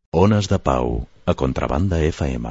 Ones de Pau, a Contrabanda FM.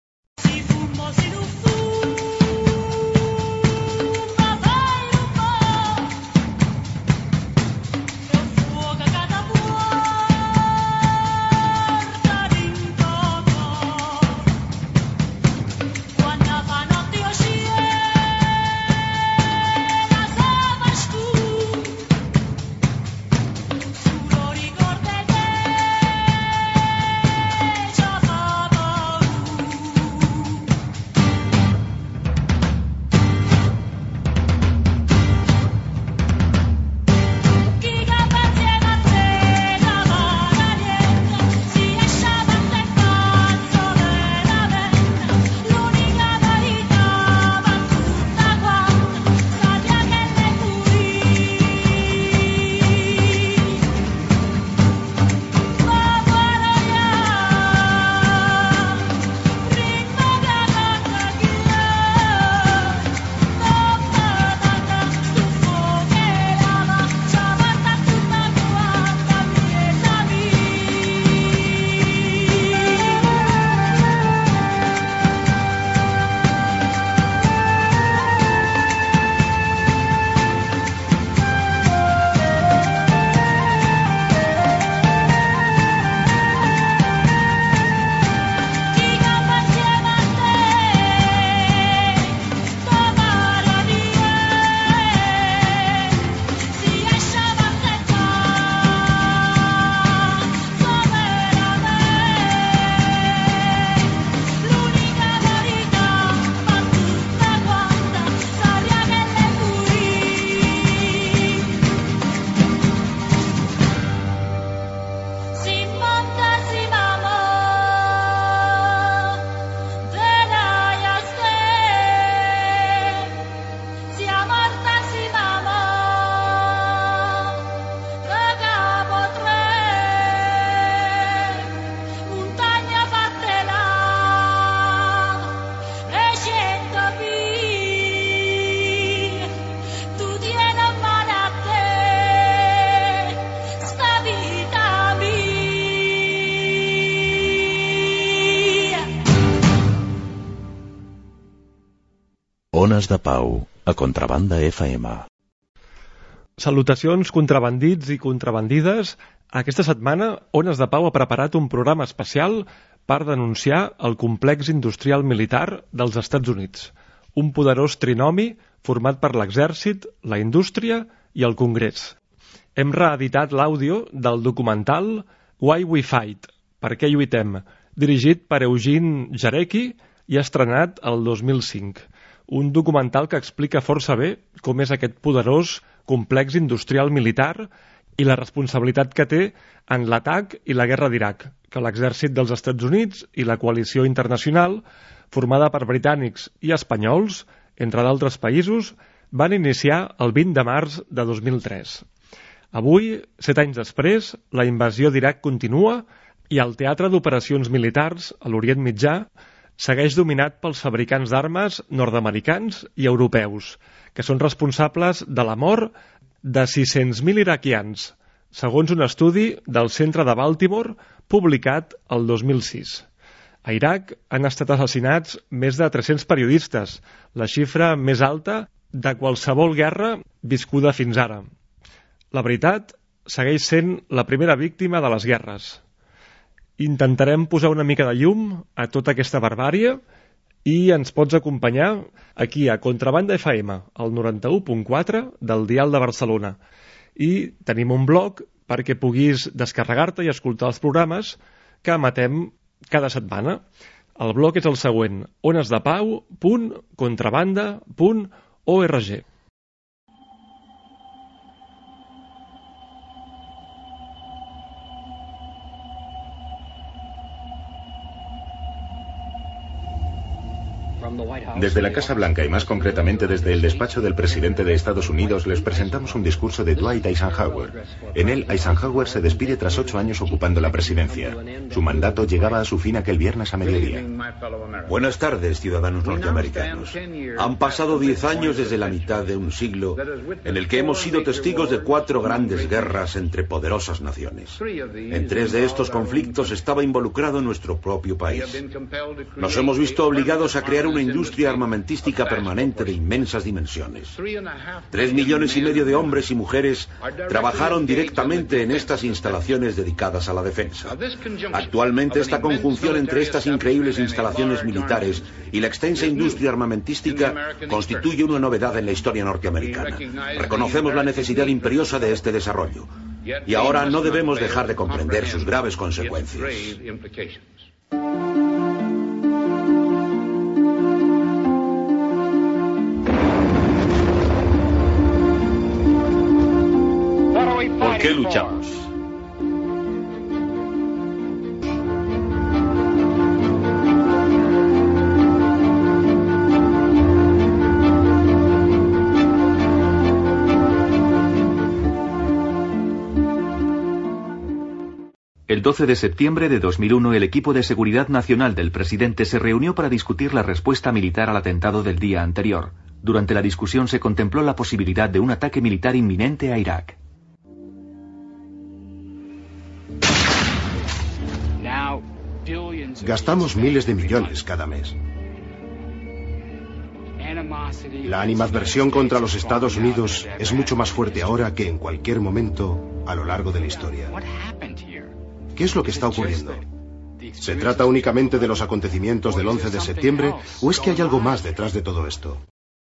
Ones de Pau, a Contrabanda FM. Salutacions contrabandits i contrabandides. Aquesta setmana Ones de Pau ha preparat un programa especial per denunciar el complex industrial militar dels Estats Units, un poderós trinomi format per l'exèrcit, la indústria i el Congrés. Hem reeditat l'àudio del documental Why We Fight, Per què lluitem, dirigit per Eugene Jarecki i estrenat el 2005. Un documental que explica força bé com és aquest poderós complex industrial militar i la responsabilitat que té en l'atac i la guerra d'Iraq, que l'exèrcit dels Estats Units i la coalició internacional, formada per britànics i espanyols, entre d'altres països, van iniciar el 20 de març de 2003. Avui, 7 anys després, la invasió d'Iraq continua i el teatre d'operacions militars a l'Orient Mitjà segueix dominat pels fabricants d'armes nord-americans i europeus, que són responsables de la mort de 600.000 iraquians, segons un estudi del centre de Baltimore publicat el 2006. A Iraq han estat assassinats més de 300 periodistes, la xifra més alta de qualsevol guerra viscuda fins ara. La veritat segueix sent la primera víctima de les guerres. Intentarem posar una mica de llum a tota aquesta barbàrie i ens pots acompanyar aquí a Contrabanda FM, al 91.4 del Dial de Barcelona. I tenim un blog perquè puguis descarregar-te i escoltar els programes que emetem cada setmana. El blog és el següent: onesdepau.contrabanda.org. Desde la Casa Blanca y más concretamente desde el despacho del presidente de Estados Unidos les presentamos un discurso de Dwight Eisenhower. En él, Eisenhower se despide tras 8 años ocupando la presidencia. Su mandato llegaba a su fin aquel viernes a mediodía. Buenas tardes, ciudadanos norteamericanos. Han pasado 10 años desde la mitad de un siglo en el que hemos sido testigos de 4 grandes guerras entre poderosas naciones. En 3 de estos conflictos estaba involucrado nuestro propio país. Nos hemos visto obligados a crear una industria armamentística permanente de inmensas dimensiones. 3,5 millones de hombres y mujeres trabajaron directamente en estas instalaciones dedicadas a la defensa. Actualmente esta conjunción entre estas increíbles instalaciones militares y la extensa industria armamentística constituye una novedad en la historia norteamericana. Reconocemos la necesidad imperiosa de este desarrollo. Y ahora no debemos dejar de comprender sus graves consecuencias. ¿Por qué luchamos? El 12 de septiembre de 2001, el equipo de seguridad nacional del presidente se reunió para discutir la respuesta militar al atentado del día anterior. Durante la discusión se contempló la posibilidad de un ataque militar inminente a Irak. Gastamos miles de millones cada mes. La animadversión contra los Estados Unidos es mucho más fuerte ahora que en cualquier momento a lo largo de la historia. ¿Qué es lo que está ocurriendo? ¿Se trata únicamente de los acontecimientos del 11 de septiembre o es que hay algo más detrás de todo esto?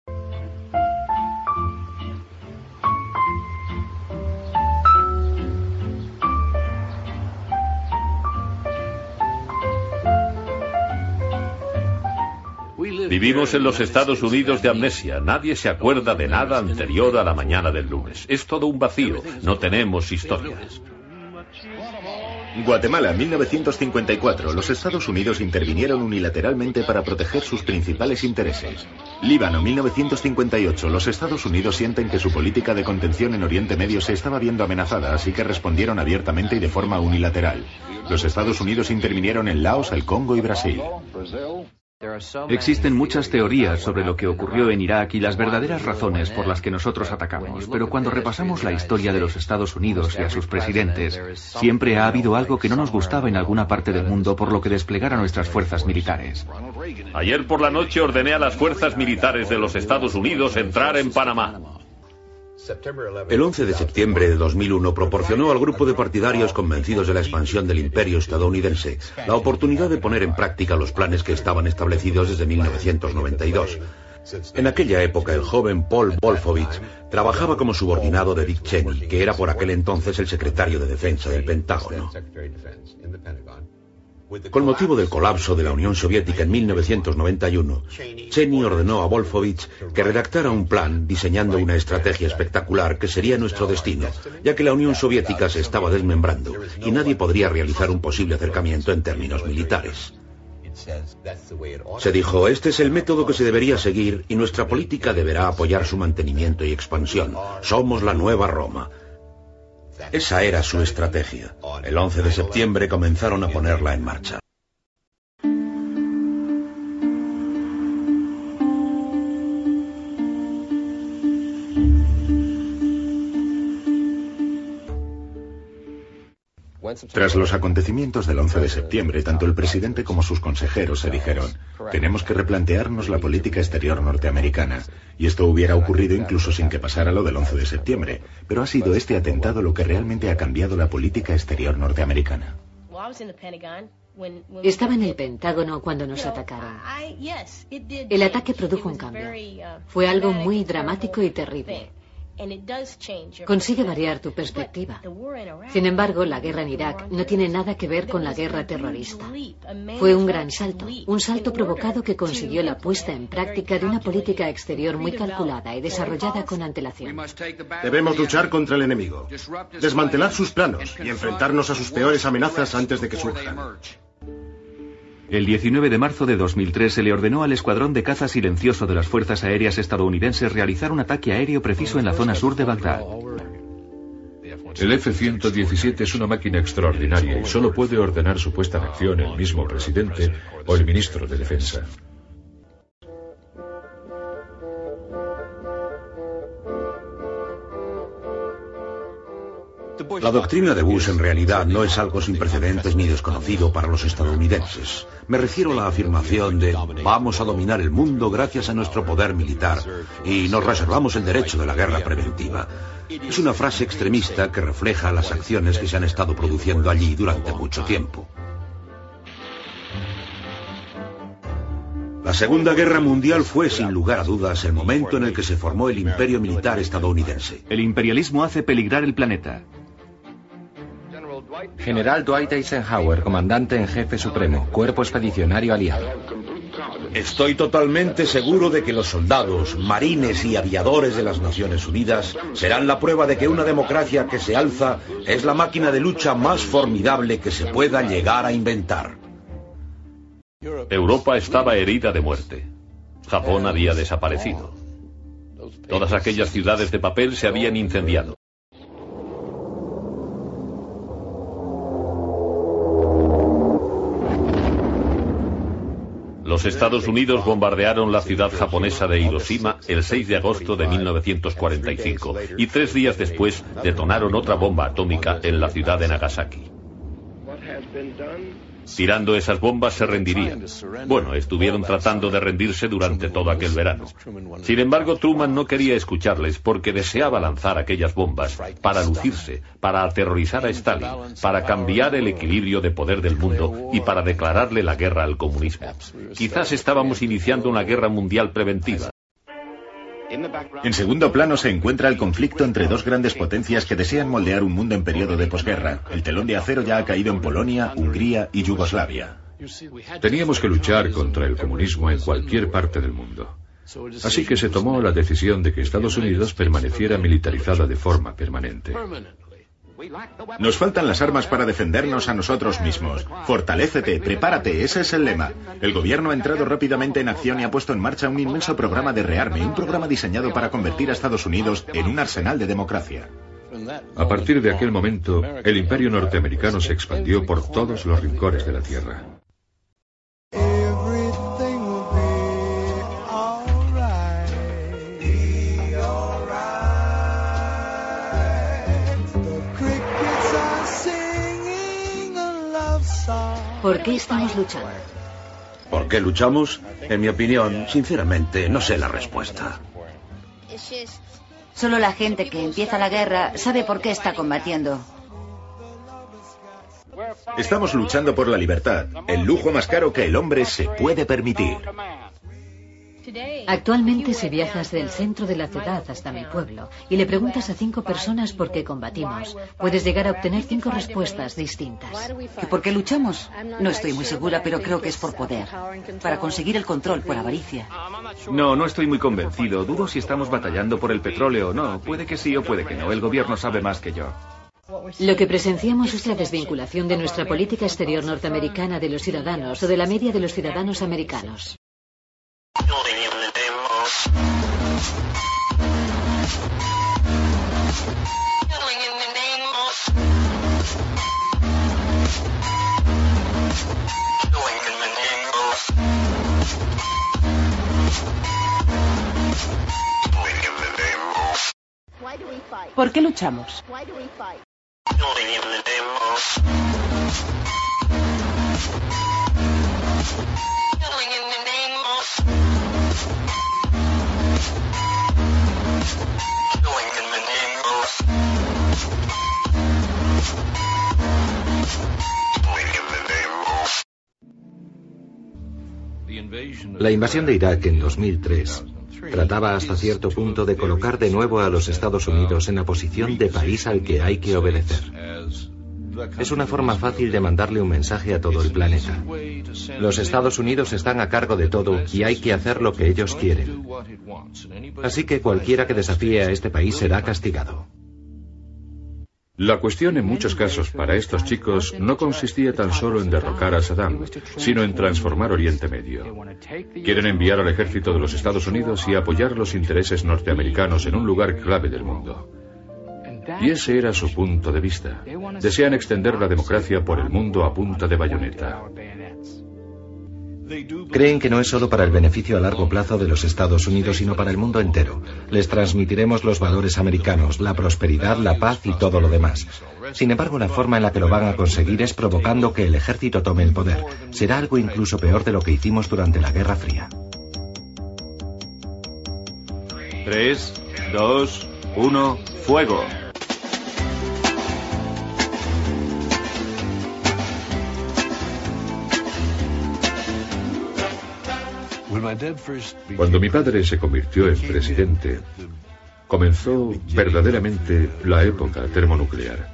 Vivimos en los Estados Unidos de amnesia. Nadie se acuerda de nada anterior a la mañana del lunes. Es todo un vacío. No tenemos historia. Guatemala, 1954. Los Estados Unidos intervinieron unilateralmente para proteger sus principales intereses. Líbano, 1958. Los Estados Unidos sienten que su política de contención en Oriente Medio se estaba viendo amenazada, así que respondieron abiertamente y de forma unilateral. Los Estados Unidos intervinieron en Laos, el Congo y Brasil. Existen muchas teorías sobre lo que ocurrió en Irak y las verdaderas razones por las que nosotros atacamos, pero cuando repasamos la historia de los Estados Unidos y a sus presidentes, siempre ha habido algo que no nos gustaba en alguna parte del mundo por lo que desplegara nuestras fuerzas militares. Ayer por la noche ordené a las fuerzas militares de los Estados Unidos entrar en Panamá. El 11 de septiembre de 2001 proporcionó al grupo de partidarios convencidos de la expansión del imperio estadounidense la oportunidad de poner en práctica los planes que estaban establecidos desde 1992. En aquella época, el joven Paul Wolfowitz trabajaba como subordinado de Dick Cheney, que era por aquel entonces el secretario de Defensa del Pentágono. Con motivo del colapso de la Unión Soviética en 1991, Cheney ordenó a Wolfowitz que redactara un plan diseñando una estrategia espectacular que sería nuestro destino, ya que la Unión Soviética se estaba desmembrando y nadie podría realizar un posible acercamiento en términos militares. Se dijo, este es el método que se debería seguir y nuestra política deberá apoyar su mantenimiento y expansión. Somos la nueva Roma. Esa era su estrategia. El 11 de septiembre comenzaron a ponerla en marcha. Tras los acontecimientos del 11 de septiembre, tanto el presidente como sus consejeros se dijeron, tenemos que replantearnos la política exterior norteamericana. Y esto hubiera ocurrido incluso sin que pasara lo del 11 de septiembre. Pero ha sido este atentado lo que realmente ha cambiado la política exterior norteamericana. Estaba en el Pentágono cuando nos atacaron. El ataque produjo un cambio. Fue algo muy dramático y terrible. Consigue variar tu perspectiva. Sin embargo, la guerra en Irak no tiene nada que ver con la guerra terrorista. Fue un gran salto, un salto provocado que consiguió la puesta en práctica de una política exterior muy calculada y desarrollada con antelación. Debemos luchar contra el enemigo, desmantelar sus planos y enfrentarnos a sus peores amenazas antes de que surjan. El 19 de marzo de 2003 se le ordenó al escuadrón de caza silencioso de las fuerzas aéreas estadounidenses realizar un ataque aéreo preciso en la zona sur de Bagdad. El F-117 es una máquina extraordinaria y solo puede ordenar su puesta en acción el mismo presidente o el ministro de Defensa. La doctrina de Bush en realidad no es algo sin precedentes ni desconocido para los estadounidenses. Me refiero a la afirmación de vamos a dominar el mundo gracias a nuestro poder militar y nos reservamos el derecho de la guerra preventiva. Es una frase extremista que refleja las acciones que se han estado produciendo allí durante mucho tiempo. La Segunda Guerra Mundial fue, sin lugar a dudas, el momento en el que se formó el imperio militar estadounidense. El imperialismo hace peligrar el planeta. General Dwight Eisenhower, comandante en jefe supremo, cuerpo expedicionario aliado. Estoy totalmente seguro de que los soldados, marines y aviadores de las Naciones Unidas serán la prueba de que una democracia que se alza es la máquina de lucha más formidable que se pueda llegar a inventar. Europa estaba herida de muerte. Japón había desaparecido. Todas aquellas ciudades de papel se habían incendiado. Los Estados Unidos bombardearon la ciudad japonesa de Hiroshima el 6 de agosto de 1945 y 3 días después detonaron otra bomba atómica en la ciudad de Nagasaki. Tirando esas bombas se rendirían. Bueno, estuvieron tratando de rendirse durante todo aquel verano. Sin embargo, Truman no quería escucharles porque deseaba lanzar aquellas bombas para lucirse, para aterrorizar a Stalin, para cambiar el equilibrio de poder del mundo y para declararle la guerra al comunismo. Quizás estábamos iniciando una guerra mundial preventiva. En segundo plano se encuentra el conflicto entre dos grandes potencias que desean moldear un mundo en periodo de posguerra. El telón de acero ya ha caído en Polonia, Hungría y Yugoslavia. Teníamos que luchar contra el comunismo en cualquier parte del mundo. Así que se tomó la decisión de que Estados Unidos permaneciera militarizada de forma permanente. Nos faltan las armas para defendernos a nosotros mismos. Fortalécete, prepárate, ese es el lema. El gobierno ha entrado rápidamente en acción y ha puesto en marcha un inmenso programa de rearme, un programa diseñado para convertir a Estados Unidos en un arsenal de democracia. A partir de aquel momento, el imperio norteamericano se expandió por todos los rincones de la tierra. ¿Por qué estamos luchando? ¿Por qué luchamos? En mi opinión, sinceramente, no sé la respuesta. Solo la gente que empieza la guerra sabe por qué está combatiendo. Estamos luchando por la libertad, el lujo más caro que el hombre se puede permitir. Actualmente si viajas del centro de la ciudad hasta mi pueblo y le preguntas a 5 personas por qué combatimos, puedes llegar a obtener 5 respuestas distintas. ¿Que por qué luchamos? No estoy muy segura, pero creo que es por poder. Para conseguir el control, por avaricia. No estoy muy convencido. Dudo si estamos batallando por el petróleo o no. Puede que sí o puede que no. El gobierno sabe más que yo. Lo que presenciamos es la desvinculación de nuestra política exterior norteamericana de los ciudadanos o de la media de los ciudadanos americanos. ¿Por qué luchamos? La invasión de Irak en 2003 trataba hasta cierto punto de colocar de nuevo a los Estados Unidos en la posición de país al que hay que obedecer. Es una forma fácil de mandarle un mensaje a todo el planeta. Los Estados Unidos están a cargo de todo y hay que hacer lo que ellos quieren. Así que cualquiera que desafíe a este país será castigado. La cuestión en muchos casos para estos chicos no consistía tan solo en derrocar a Saddam, sino en transformar Oriente Medio. Quieren enviar al ejército de los Estados Unidos y apoyar los intereses norteamericanos en un lugar clave del mundo. Y ese era su punto de vista. Desean extender la democracia por el mundo a punta de bayoneta. Creen que no es solo para el beneficio a largo plazo de los Estados Unidos, sino para el mundo entero. Les transmitiremos los valores americanos, la prosperidad, la paz y todo lo demás. Sin embargo, la forma en la que lo van a conseguir es provocando que el ejército tome el poder. Será algo incluso peor de lo que hicimos durante la Guerra Fría. 3, 2, 1, ¡fuego! Cuando mi padre se convirtió en presidente, comenzó verdaderamente la época termonuclear.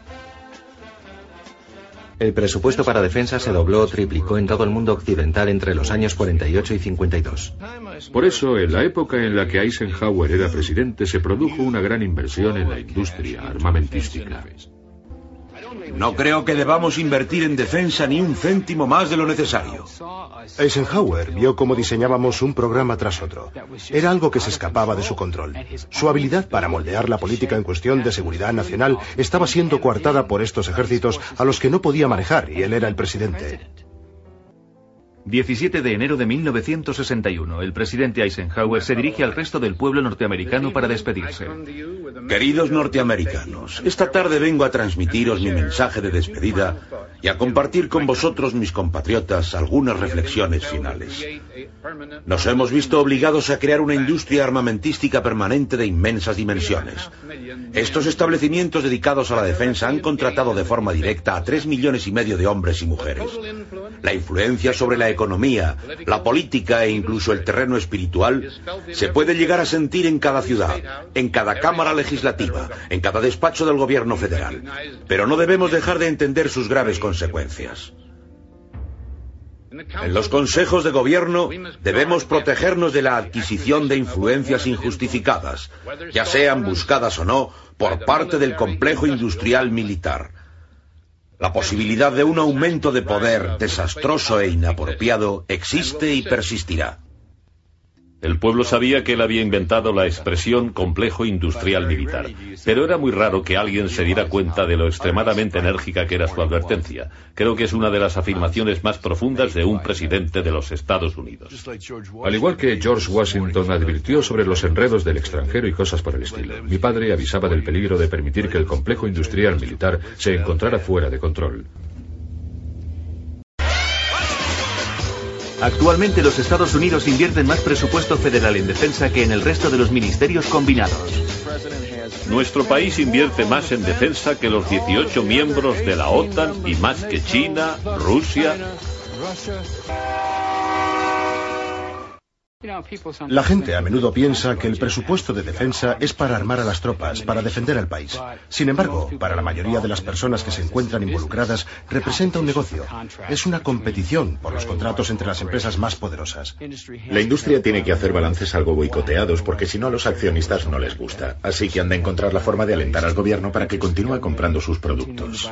El presupuesto para defensa se dobló o triplicó en todo el mundo occidental entre los años 48 y 52. Por eso, en la época en la que Eisenhower era presidente, se produjo una gran inversión en la industria armamentística. No creo que debamos invertir en defensa ni un céntimo más de lo necesario. Eisenhower vio cómo diseñábamos un programa tras otro. Era algo que se escapaba de su control. Su habilidad para moldear la política en cuestión de seguridad nacional estaba siendo coartada por estos ejércitos a los que no podía manejar, y él era el presidente. 17 de enero de 1961. El presidente Eisenhower se dirige al resto del pueblo norteamericano para despedirse. Queridos norteamericanos, esta tarde vengo a transmitiros mi mensaje de despedida y a compartir con vosotros, mis compatriotas, algunas reflexiones finales. Nos hemos visto obligados a crear una industria armamentística permanente de inmensas dimensiones. Estos establecimientos dedicados a la defensa han contratado de forma directa a 3,5 millones de hombres y mujeres. La influencia sobre la economía, la política e incluso el terreno espiritual se puede llegar a sentir en cada ciudad, en cada cámara legislativa, en cada despacho del gobierno federal. Pero no debemos dejar de entender sus graves consecuencias. En los consejos de gobierno debemos protegernos de la adquisición de influencias injustificadas, ya sean buscadas o no, por parte del complejo industrial militar. La posibilidad de un aumento de poder desastroso e inapropiado existe y persistirá. El pueblo sabía que él había inventado la expresión complejo industrial militar, pero era muy raro que alguien se diera cuenta de lo extremadamente enérgica que era su advertencia. Creo que es una de las afirmaciones más profundas de un presidente de los Estados Unidos. Al igual que George Washington advirtió sobre los enredos del extranjero y cosas por el estilo, mi padre avisaba del peligro de permitir que el complejo industrial militar se encontrara fuera de control. Actualmente los Estados Unidos invierten más presupuesto federal en defensa que en el resto de los ministerios combinados. Nuestro país invierte más en defensa que los 18 miembros de la OTAN y más que China, Rusia. La gente a menudo piensa que el presupuesto de defensa es para armar a las tropas, para defender al país. Sin embargo, para la mayoría de las personas que se encuentran involucradas, representa un negocio. Es una competición por los contratos entre las empresas más poderosas. La industria tiene que hacer balances algo boicoteados porque si no a los accionistas no les gusta. Así que han de encontrar la forma de alentar al gobierno para que continúe comprando sus productos.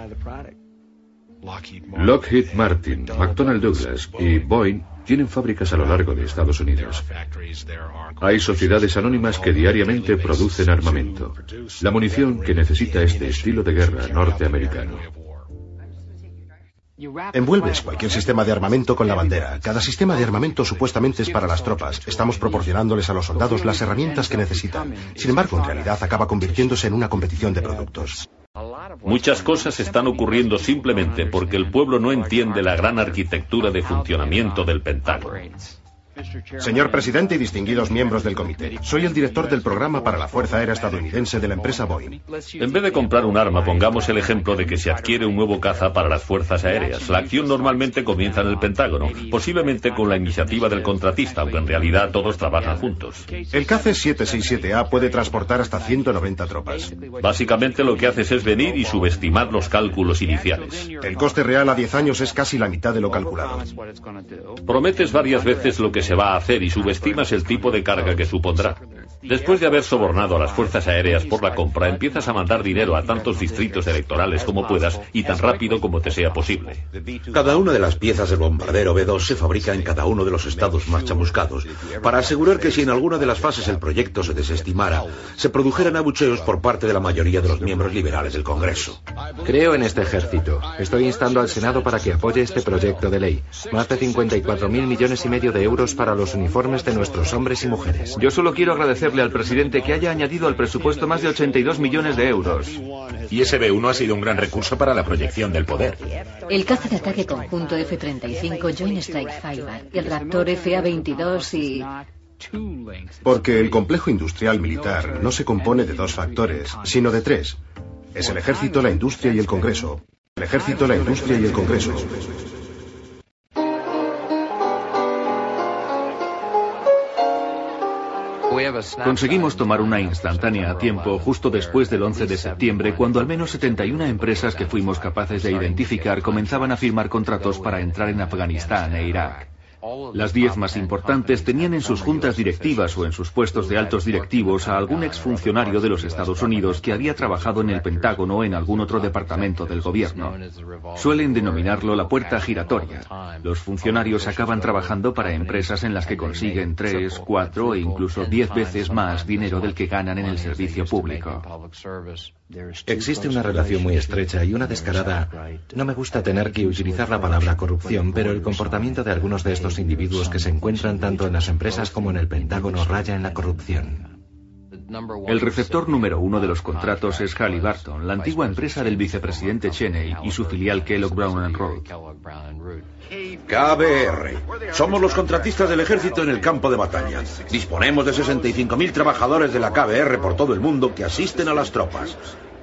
Lockheed Martin, McDonnell Douglas y Boeing tienen fábricas a lo largo de Estados Unidos. Hay sociedades anónimas que diariamente producen armamento, la munición que necesita este estilo de guerra norteamericano. Envuelves cualquier sistema de armamento con la bandera. Cada sistema de armamento supuestamente es para las tropas. Estamos proporcionándoles a los soldados las herramientas que necesitan. Sin embargo, en realidad acaba convirtiéndose en una competición de productos. Muchas cosas están ocurriendo simplemente porque el pueblo no entiende la gran arquitectura de funcionamiento del Pentágono. Señor presidente y distinguidos miembros del comité, soy el director del programa para la Fuerza Aérea estadounidense de la empresa Boeing. En vez de comprar un arma, pongamos el ejemplo de que se adquiere un nuevo caza para las fuerzas aéreas. La acción normalmente comienza en el Pentágono, posiblemente con la iniciativa del contratista, aunque en realidad todos trabajan juntos. El caza 767A puede transportar hasta 190 tropas. Básicamente lo que haces es venir y subestimar los cálculos iniciales. El coste real a 10 años es casi la mitad de lo calculado. Prometes varias veces lo que se va a hacer y subestimas el tipo de carga que supondrá. Después de haber sobornado a las fuerzas aéreas por la compra, empiezas a mandar dinero a tantos distritos electorales como puedas y tan rápido como te sea posible. Cada una de las piezas del bombardero B-2 se fabrica en cada uno de los estados más chamuscados, para asegurar que si en alguna de las fases el proyecto se desestimara, se produjeran abucheos por parte de la mayoría de los miembros liberales del Congreso. Creo en este ejército. Estoy instando al Senado para que apoye este proyecto de ley. Más de 54.000 millones y medio de euros para los uniformes de nuestros hombres y mujeres. Yo solo quiero agradecerle al presidente que haya añadido al presupuesto más de 82 millones de euros. Y ese B-1 ha sido un gran recurso para la proyección del poder. El caza de ataque conjunto F-35 Joint Strike Fighter, el Raptor FA-22 y... Porque el complejo industrial militar no se compone de dos factores, sino de tres. Es el ejército, la industria y el Congreso. El ejército, la industria y el Congreso. Conseguimos tomar una instantánea a tiempo justo después del 11 de septiembre, cuando al menos 71 empresas que fuimos capaces de identificar comenzaban a firmar contratos para entrar en Afganistán e Irak. Las 10 más importantes tenían en sus juntas directivas o en sus puestos de altos directivos a algún exfuncionario de los Estados Unidos que había trabajado en el Pentágono o en algún otro departamento del gobierno. Suelen denominarlo la puerta giratoria. Los funcionarios acaban trabajando para empresas en las que consiguen 3, 4 e incluso 10 veces más dinero del que ganan en el servicio público. Existe una relación muy estrecha y una descarada... No me gusta tener que utilizar la palabra corrupción, pero el comportamiento de algunos de estos individuos que se encuentran tanto en las empresas como en el Pentágono raya en la corrupción. El receptor número 1 de los contratos es Halliburton, la antigua empresa del vicepresidente Cheney y su filial Kellogg Brown & Root. KBR. Somos los contratistas del ejército en el campo de batalla. Disponemos de 65.000 trabajadores de la KBR por todo el mundo que asisten a las tropas.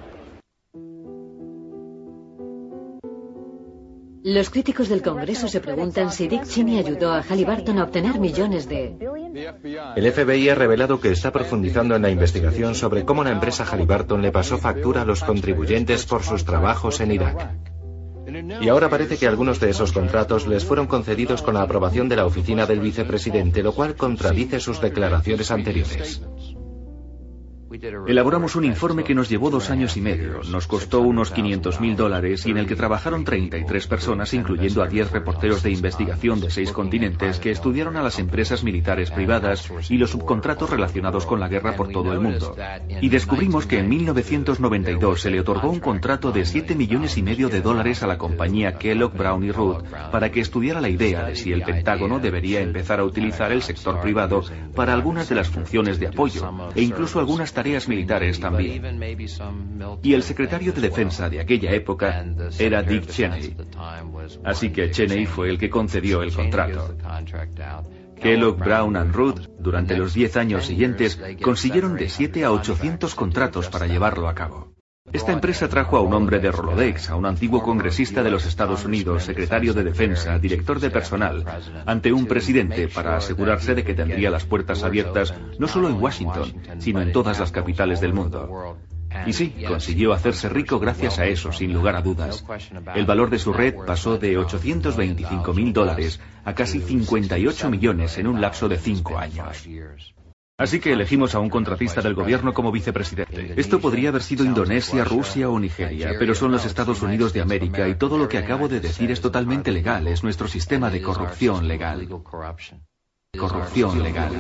Los críticos del Congreso se preguntan si Dick Cheney ayudó a Halliburton a obtener millones de... El FBI ha revelado que está profundizando en la investigación sobre cómo la empresa Halliburton le pasó factura a los contribuyentes por sus trabajos en Irak. Y ahora parece que algunos de esos contratos les fueron concedidos con la aprobación de la oficina del vicepresidente, lo cual contradice sus declaraciones anteriores. Elaboramos un informe que nos llevó 2 años y medio, nos costó unos $500.000 y en el que trabajaron 33 personas, incluyendo a 10 reporteros de investigación de 6 continentes que estudiaron a las empresas militares privadas y los subcontratos relacionados con la guerra por todo el mundo. Y descubrimos que en 1992 se le otorgó un contrato de $7,5 millones a la compañía Kellogg Brown & Root para que estudiara la idea de si el Pentágono debería empezar a utilizar el sector privado para algunas de las funciones de apoyo e incluso algunas tareas militares también. Y el secretario de Defensa de aquella época era Dick Cheney. Así que Cheney fue el que concedió el contrato. Kellogg Brown & Root, durante los 10 años siguientes, consiguieron de 7 a 800 contratos para llevarlo a cabo. Esta empresa trajo a un hombre de Rolodex, a un antiguo congresista de los Estados Unidos, secretario de Defensa, director de personal, ante un presidente para asegurarse de que tendría las puertas abiertas no solo en Washington, sino en todas las capitales del mundo. Y sí, consiguió hacerse rico gracias a eso, sin lugar a dudas. El valor de su red pasó de $825.000 a casi 58 millones en un lapso de 5 años. Así que elegimos a un contratista del gobierno como vicepresidente. Esto podría haber sido Indonesia, Rusia o Nigeria, pero son los Estados Unidos de América y todo lo que acabo de decir es totalmente legal. Es nuestro sistema de corrupción legal. Corrupción legal.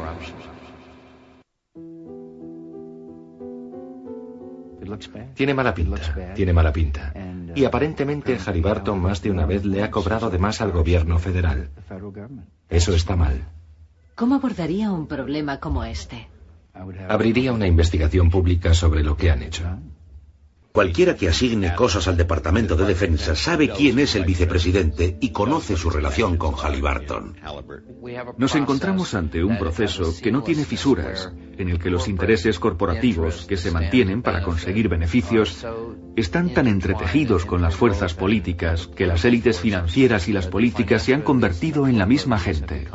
Tiene mala pinta. Y aparentemente Halliburton más de una vez le ha cobrado de más al gobierno federal. Eso está mal. ¿Cómo abordaría un problema como este? Abriría una investigación pública sobre lo que han hecho. Cualquiera que asigne cosas al Departamento de Defensa sabe quién es el vicepresidente y conoce su relación con Halliburton. Nos encontramos ante un proceso que no tiene fisuras, en el que los intereses corporativos que se mantienen para conseguir beneficios están tan entretejidos con las fuerzas políticas que las élites financieras y las políticas se han convertido en la misma gente.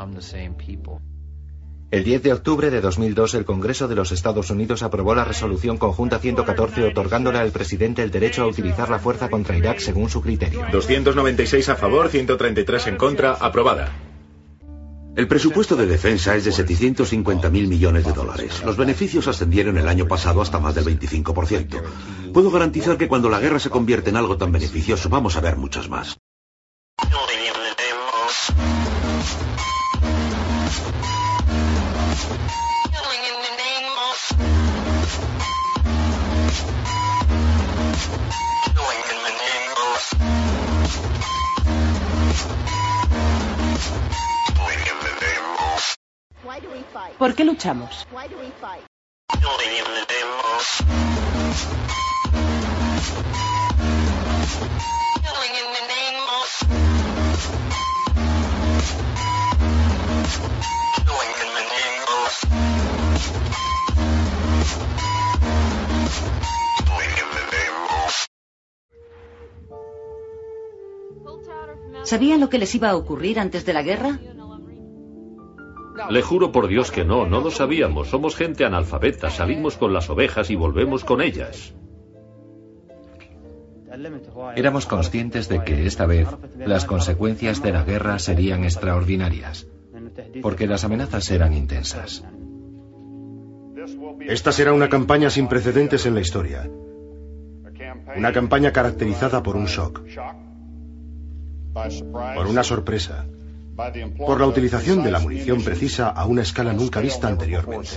El 10 de octubre de 2002, el Congreso de los Estados Unidos aprobó la Resolución Conjunta 114 otorgándole al presidente el derecho a utilizar la fuerza contra Irak según su criterio. 296 a favor, 133 en contra, aprobada. El presupuesto de defensa es de 750.000 millones de dólares. Los beneficios ascendieron el año pasado hasta más del 25%. Puedo garantizar que cuando la guerra se convierte en algo tan beneficioso, vamos a ver muchas más. ¿Por qué luchamos? ¿Sabían lo que les iba a ocurrir antes de la guerra? Le juro por Dios que no lo sabíamos. Somos gente analfabeta, salimos con las ovejas y volvemos con ellas. Éramos conscientes de que esta vez las consecuencias de la guerra serían extraordinarias, porque las amenazas eran intensas. Esta será una campaña sin precedentes en la historia. Una campaña caracterizada por un shock, por una sorpresa, por la utilización de la munición precisa a una escala nunca vista anteriormente.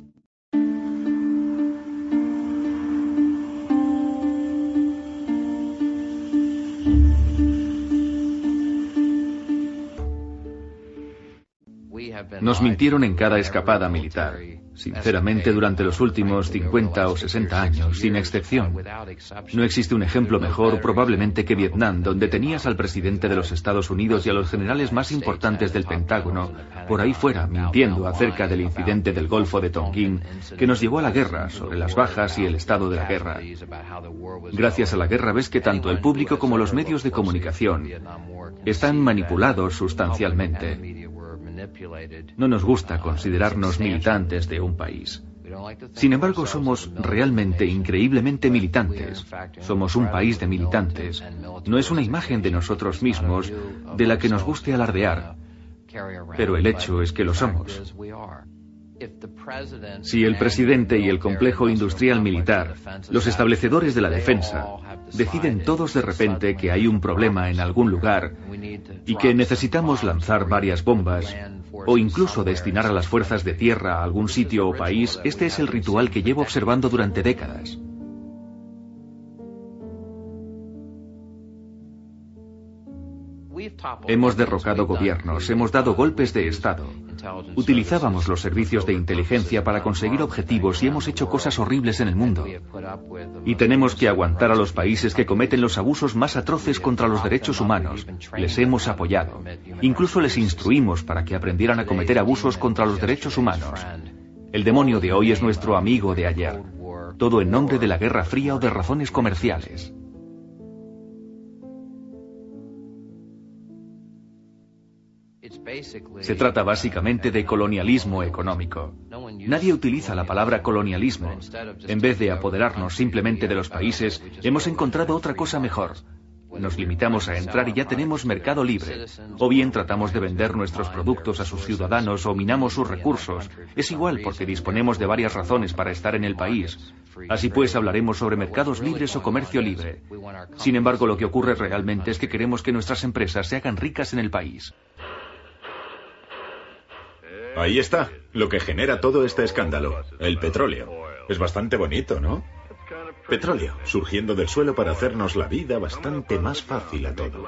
Nos mintieron en cada escapada militar. Sinceramente, durante los últimos 50 o 60 años, sin excepción. No existe un ejemplo mejor probablemente que Vietnam, donde tenías al presidente de los Estados Unidos y a los generales más importantes del Pentágono por ahí fuera mintiendo acerca del incidente del Golfo de Tonkin que nos llevó a la guerra, sobre las bajas y el estado de la guerra. Gracias a la guerra ves que tanto el público como los medios de comunicación están manipulados sustancialmente. No nos gusta considerarnos militantes de un país. Sin embargo, somos realmente increíblemente militantes. Somos un país de militantes. No es una imagen de nosotros mismos de la que nos guste alardear, pero el hecho es que lo somos. Si el presidente y el complejo industrial militar, los establecedores de la defensa, deciden todos de repente que hay un problema en algún lugar y que necesitamos lanzar varias bombas o incluso destinar a las fuerzas de tierra a algún sitio o país, este es el ritual que llevo observando durante décadas. Hemos derrocado gobiernos, hemos dado golpes de Estado. Utilizábamos los servicios de inteligencia para conseguir objetivos y hemos hecho cosas horribles en el mundo. Y tenemos que aguantar a los países que cometen los abusos más atroces contra los derechos humanos. Les hemos apoyado. Incluso les instruimos para que aprendieran a cometer abusos contra los derechos humanos. El demonio de hoy es nuestro amigo de ayer. Todo en nombre de la Guerra Fría o de razones comerciales. Se trata básicamente de colonialismo económico. Nadie utiliza la palabra colonialismo. En vez de apoderarnos simplemente de los países, hemos encontrado otra cosa mejor. Nos limitamos a entrar y ya tenemos mercado libre. O bien tratamos de vender nuestros productos a sus ciudadanos o minamos sus recursos. Es igual porque disponemos de varias razones para estar en el país. Así pues, hablaremos sobre mercados libres o comercio libre. Sin embargo, lo que ocurre realmente es que queremos que nuestras empresas se hagan ricas en el país. Ahí está, lo que genera todo este escándalo, el petróleo. Es bastante bonito, ¿no? Petróleo, surgiendo del suelo para hacernos la vida bastante más fácil a todos.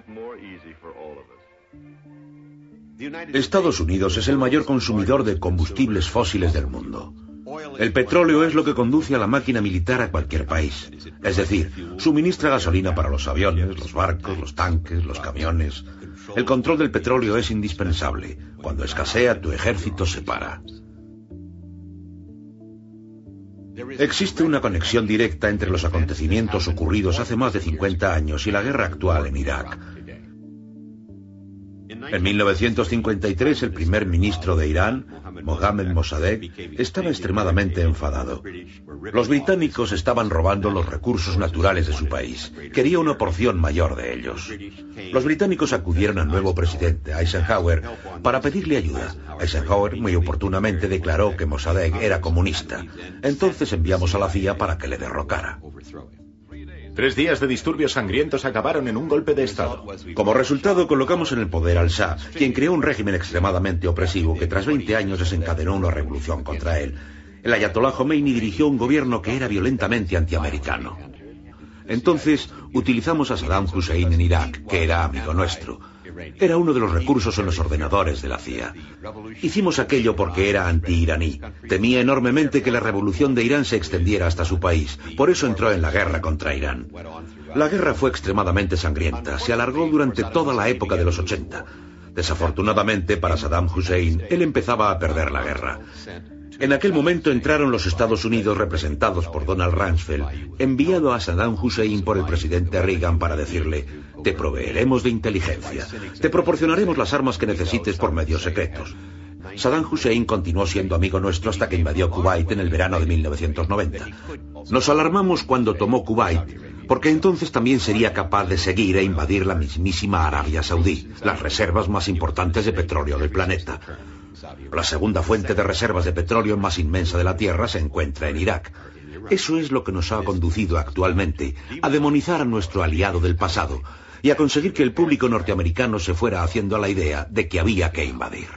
Estados Unidos es el mayor consumidor de combustibles fósiles del mundo. El petróleo es lo que conduce a la máquina militar a cualquier país. Es decir, suministra gasolina para los aviones, los barcos, los tanques, los camiones. El control del petróleo es indispensable. Cuando escasea, tu ejército se para. Existe una conexión directa entre los acontecimientos ocurridos hace más de 50 años y la guerra actual en Irak. En 1953, el primer ministro de Irán, Mohammad Mossadegh, estaba extremadamente enfadado. Los británicos estaban robando los recursos naturales de su país. Quería una porción mayor de ellos. Los británicos acudieron al nuevo presidente, Eisenhower, para pedirle ayuda. Eisenhower, muy oportunamente, declaró que Mossadegh era comunista. Entonces enviamos a la CIA para que le derrocara. 3 días de disturbios sangrientos acabaron en un golpe de Estado. Como resultado, colocamos en el poder al Shah, quien creó un régimen extremadamente opresivo que tras 20 años desencadenó una revolución contra él. El ayatolá Khomeini dirigió un gobierno que era violentamente antiamericano. Entonces, utilizamos a Saddam Hussein en Irak, que era amigo nuestro. Era uno de los recursos en los ordenadores de la CIA. Hicimos aquello porque era anti-iraní. Temía enormemente que la revolución de Irán se extendiera hasta su país. Por eso entró en la guerra contra Irán. La guerra fue extremadamente sangrienta. Se alargó durante toda la época de los 80. Desafortunadamente para Saddam Hussein, él empezaba a perder la guerra. En aquel momento entraron los Estados Unidos representados por Donald Rumsfeld, enviado a Saddam Hussein por el presidente Reagan para decirle: te proveeremos de inteligencia, te proporcionaremos las armas que necesites por medios secretos. Saddam Hussein continuó siendo amigo nuestro hasta que invadió Kuwait en el verano de 1990. Nos alarmamos cuando tomó Kuwait, porque entonces también sería capaz de seguir e invadir la mismísima Arabia Saudí, las reservas más importantes de petróleo del planeta. La segunda fuente de reservas de petróleo más inmensa de la Tierra se encuentra en Irak. Eso es lo que nos ha conducido actualmente a demonizar a nuestro aliado del pasado y a conseguir que el público norteamericano se fuera haciendo a la idea de que había que invadir.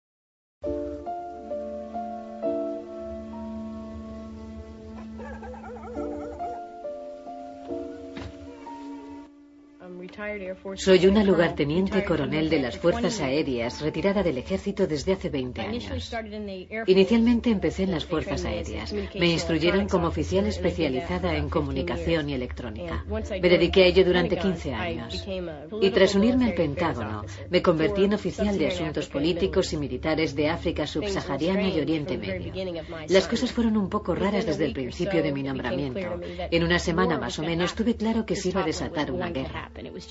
Soy una lugarteniente coronel de las Fuerzas Aéreas, retirada del ejército desde hace 20 años. Inicialmente empecé en las Fuerzas Aéreas. Me instruyeron como oficial especializada en comunicación y electrónica. Me dediqué a ello durante 15 años. Y tras unirme al Pentágono, me convertí en oficial de asuntos políticos y militares de África subsahariana y Oriente Medio. Las cosas fueron un poco raras desde el principio de mi nombramiento. En una semana más o menos tuve claro que se iba a desatar una guerra.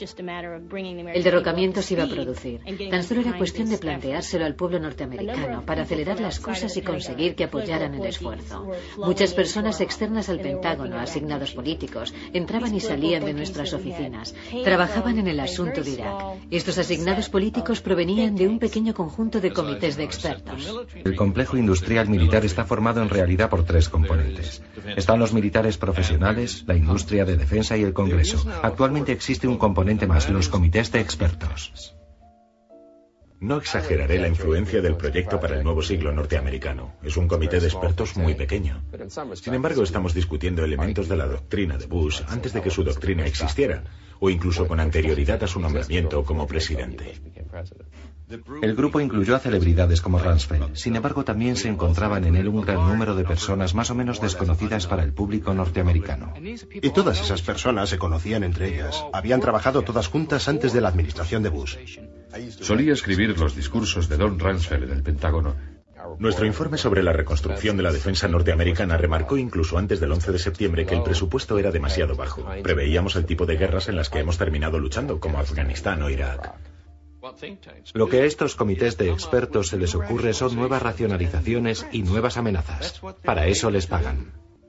El derrocamiento se iba a producir. Tan solo era cuestión de planteárselo al pueblo norteamericano para acelerar las cosas y conseguir que apoyaran el esfuerzo. Muchas personas externas al Pentágono, asignados políticos, entraban y salían de nuestras oficinas. Trabajaban en el asunto de Irak. Estos asignados políticos provenían de un pequeño conjunto de comités de expertos. El complejo industrial militar está formado en realidad por 3 componentes. Están los militares profesionales, la industria de defensa y el Congreso. Actualmente existe un componente más, los comités de expertos. No exageraré la influencia del proyecto para el nuevo siglo norteamericano. Es un comité de expertos muy pequeño. Sin embargo, estamos discutiendo elementos de la doctrina de Bush antes de que su doctrina existiera, o incluso con anterioridad a su nombramiento como presidente. El grupo incluyó a celebridades como Rumsfeld. Sin embargo, también se encontraban en él un gran número de personas más o menos desconocidas para el público norteamericano. Y todas esas personas se conocían entre ellas. Habían trabajado todas juntas antes de la administración de Bush. Solía escribir los discursos de Don Rumsfeld en el Pentágono. Nuestro informe sobre la reconstrucción de la defensa norteamericana remarcó incluso antes del 11 de septiembre que el presupuesto era demasiado bajo. Preveíamos el tipo de guerras en las que hemos terminado luchando, como Afganistán o Irak. Lo que a estos comités de expertos se les ocurre son nuevas racionalizaciones y nuevas amenazas. Para eso les pagan.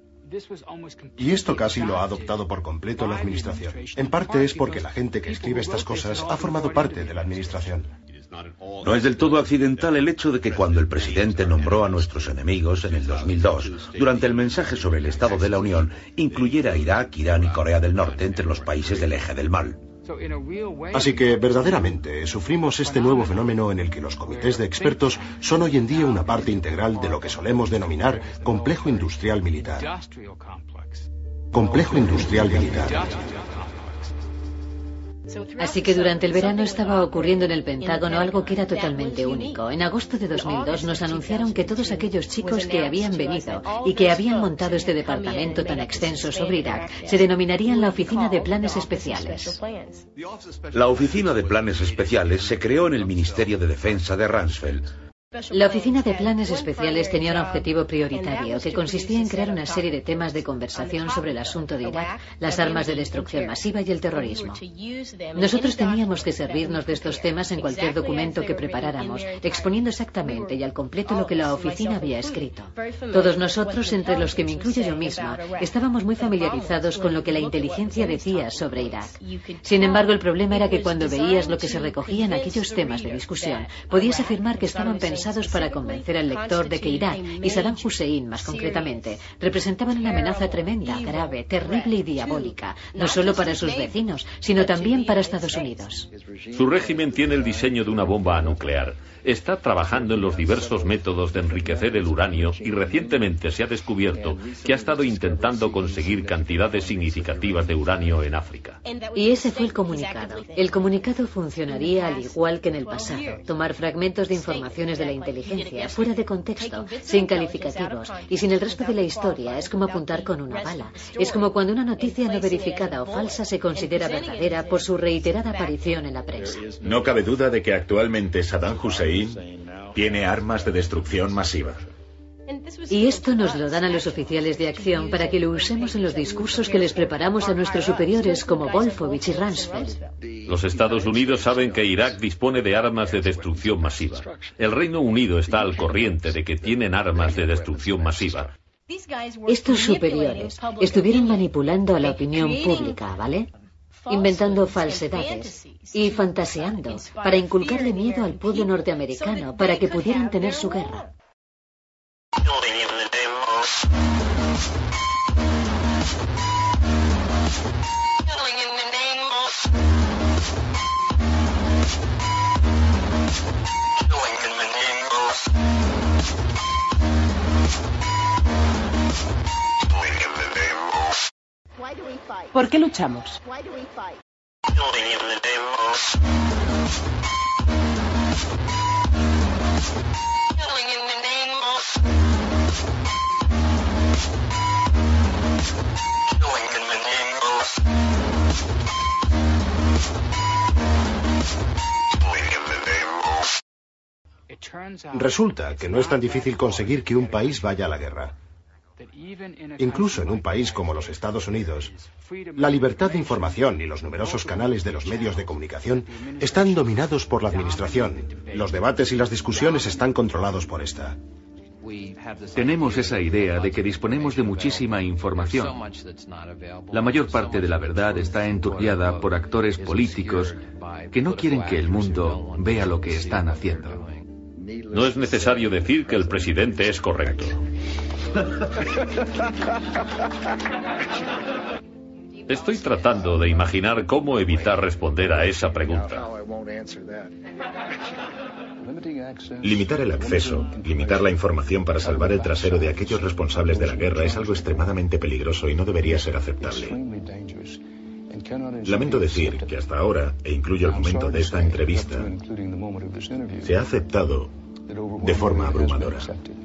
Y esto casi lo ha adoptado por completo la administración. En parte es porque la gente que escribe estas cosas ha formado parte de la administración. No es del todo accidental el hecho de que cuando el presidente nombró a nuestros enemigos en el 2002, durante el mensaje sobre el Estado de la Unión, incluyera a Irak, Irán y Corea del Norte entre los países del eje del mal. Así que, verdaderamente, sufrimos este nuevo fenómeno en el que los comités de expertos son hoy en día una parte integral de lo que solemos denominar complejo industrial militar. Complejo industrial militar. Así que durante el verano estaba ocurriendo en el Pentágono algo que era totalmente único. En agosto de 2002 nos anunciaron que todos aquellos chicos que habían venido y que habían montado este departamento tan extenso sobre Irak se denominarían la Oficina de Planes Especiales. La Oficina de Planes Especiales se creó en el Ministerio de Defensa de Rumsfeld. La Oficina de Planes Especiales tenía un objetivo prioritario que consistía en crear una serie de temas de conversación sobre el asunto de Irak, las armas de destrucción masiva y el terrorismo. Nosotros teníamos que servirnos de estos temas en cualquier documento que preparáramos, exponiendo exactamente y al completo lo que la oficina había escrito. Todos nosotros, entre los que me incluyo yo misma, estábamos muy familiarizados con lo que la inteligencia decía sobre Irak. Sin embargo, el problema era que cuando veías lo que se recogía en aquellos temas de discusión, podías afirmar que estaban pensados para convencer al lector de que Irak y Saddam Hussein, más concretamente, representaban una amenaza tremenda, grave, terrible y diabólica, no solo para sus vecinos, sino también para Estados Unidos. Su régimen tiene el diseño de una bomba nuclear. Está trabajando en los diversos métodos de enriquecer el uranio y recientemente se ha descubierto que ha estado intentando conseguir cantidades significativas de uranio en África. Y ese fue el comunicado. El comunicado funcionaría al igual que en el pasado. Tomar fragmentos de informaciones de la inteligencia fuera de contexto, sin calificativos y sin el resto de la historia, es como apuntar con una bala. Es como cuando una noticia no verificada o falsa se considera verdadera por su reiterada aparición en la prensa. No cabe duda de que actualmente Saddam Hussein tiene armas de destrucción masiva. Y esto nos lo dan a los oficiales de acción para que lo usemos en los discursos que les preparamos a nuestros superiores como Wolfowitz y Rumsfeld. Los Estados Unidos saben que Irak dispone de armas de destrucción masiva. El Reino Unido está al corriente de que tienen armas de destrucción masiva. Estos superiores estuvieron manipulando a la opinión pública, ¿vale? Inventando falsedades y fantaseando para inculcarle miedo al pueblo norteamericano para que pudieran tener su guerra. ¿Por qué luchamos? Resulta que no es tan difícil conseguir que un país vaya a la guerra. Incluso en un país como los Estados Unidos, la libertad de información y los numerosos canales de los medios de comunicación están dominados por la administración. Los debates y las discusiones están controlados por esta. Tenemos esa idea de que disponemos de muchísima información. La mayor parte de la verdad está enturbiada por actores políticos que no quieren que el mundo vea lo que están haciendo. No es necesario decir que el presidente es correcto. Estoy tratando de imaginar cómo evitar responder a esa pregunta. Limitar el acceso, limitar la información para salvar el trasero de aquellos responsables de la guerra es algo extremadamente peligroso y no debería ser aceptable. Lamento decir que hasta ahora, e incluyo el momento de esta entrevista, se ha aceptado de forma abrumadora.